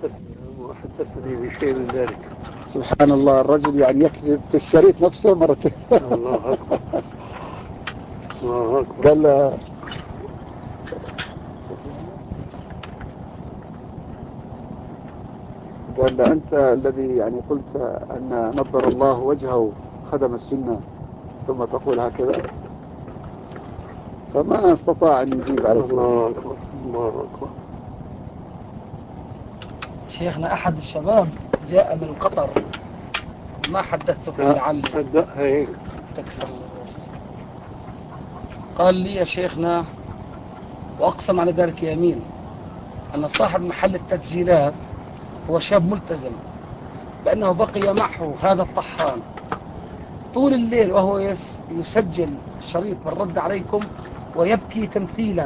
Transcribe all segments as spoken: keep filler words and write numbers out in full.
حدثني بشيء من ذلك. سبحان الله، الرجل يعني يكذب في الشريط نفسه مرتين. الله أكبر الله أكبر. قال قال أنت الذي يعني قلت أن نظر الله وجهه خدم السنة ثم تقول هكذا، فما استطاع أن يجيب على السؤال. الله أكبر الله أكبر. شيخنا أحد الشباب جاء من قطر، ما حدثتك لعل هيك تكسر الوسط. قال لي يا شيخنا، وأقسم على ذلك يمين، أن صاحب محل التسجيلات هو شاب ملتزم، بأنه بقي معه هذا الطحان طول الليل وهو يسجل الشريط بالرد عليكم ويبكي تمثيلا،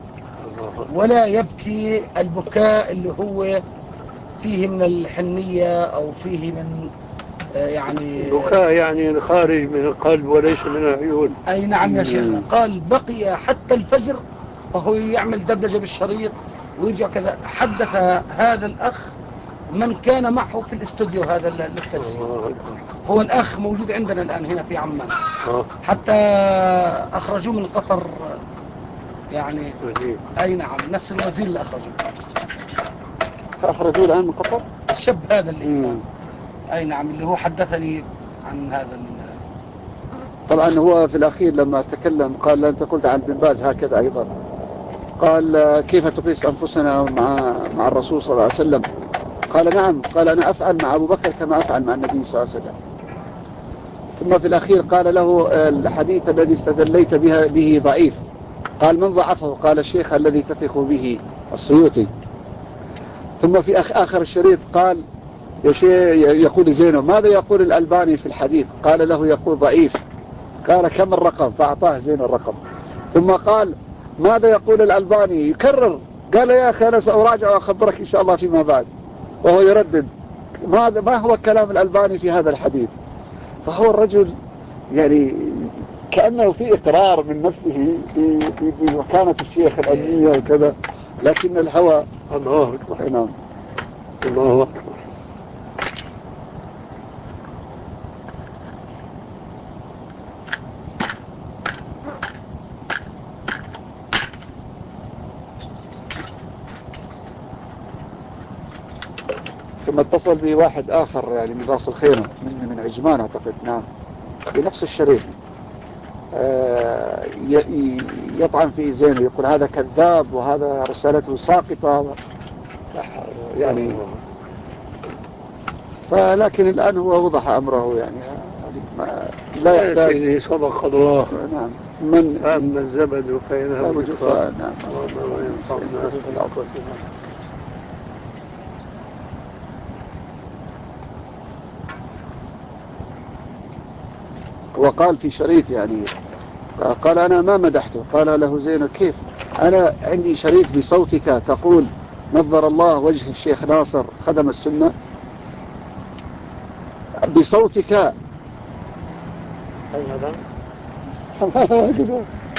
ولا يبكي البكاء اللي هو فيه من الحنية أو فيه من يعني بكاء يعني خارج من القلب وليس من العيون. أي نعم يا شيخنا. قال بقي حتى الفجر وهو يعمل دبلجة بالشريط ويجي كذا. حدث هذا الأخ من كان معه في الاستوديو هذا التسجيل، هو الأخ موجود عندنا الآن هنا في عمان، حتى أخرجوه من قطر يعني. أي نعم، نفس الوزير اللي أخرجوه أخرجوه الآن من قطر. الشاب هذا اللي أي نعم اللي هو حدثني عن هذا. طبعا هو في الأخير لما تكلم قال أنت قلت عن بن باز هكذا أيضا، قال كيف تقيس أنفسنا مع مع الرسول صلى الله عليه وسلم؟ قال نعم، قال أنا أفعل مع أبو بكر كما أفعل مع النبي صلى الله عليه وسلم. ثم في الأخير قال له الحديث الذي استدليت به, به ضعيف. قال من ضعفه؟ قال الشيخ الذي تثق به السيوطي. ثم في آخر الشريط قال يقول زينو ماذا يقول الألباني في الحديث؟ قال له يقول ضعيف. قال كم الرقم؟ فأعطاه زين الرقم. ثم قال ماذا يقول الألباني؟ يكرر. قال يا أخي أنا سأراجع وأخبرك إن شاء الله فيما بعد. وهو يردد ماذا ما هو كلام الألباني في هذا الحديث. فهو الرجل يعني كأنه في إقرار من نفسه في, في, في مكانة الشيخ الأمنية وكذا، لكن الهوى. الله أكبر. نعم الله أكبر. ثم اتصل بي واحد آخر يعني من راس الخيمة من من عجمان أعتقد، نعم بنفس الشريط، يطعن في زين يقول هذا كذاب وهذا رسالته ساقطة يعني. فلكن الآن هو وضح أمره يعني لا يحتاج صدق الله. نعم. من أما الزبد فإنه جفاء. نعم. وقال في شريط يعني قال أنا ما مدحته. قال له زين كيف أنا عندي شريط بصوتك تقول نظر الله وجه الشيخ ناصر خدم السنة بصوتك. أي هذا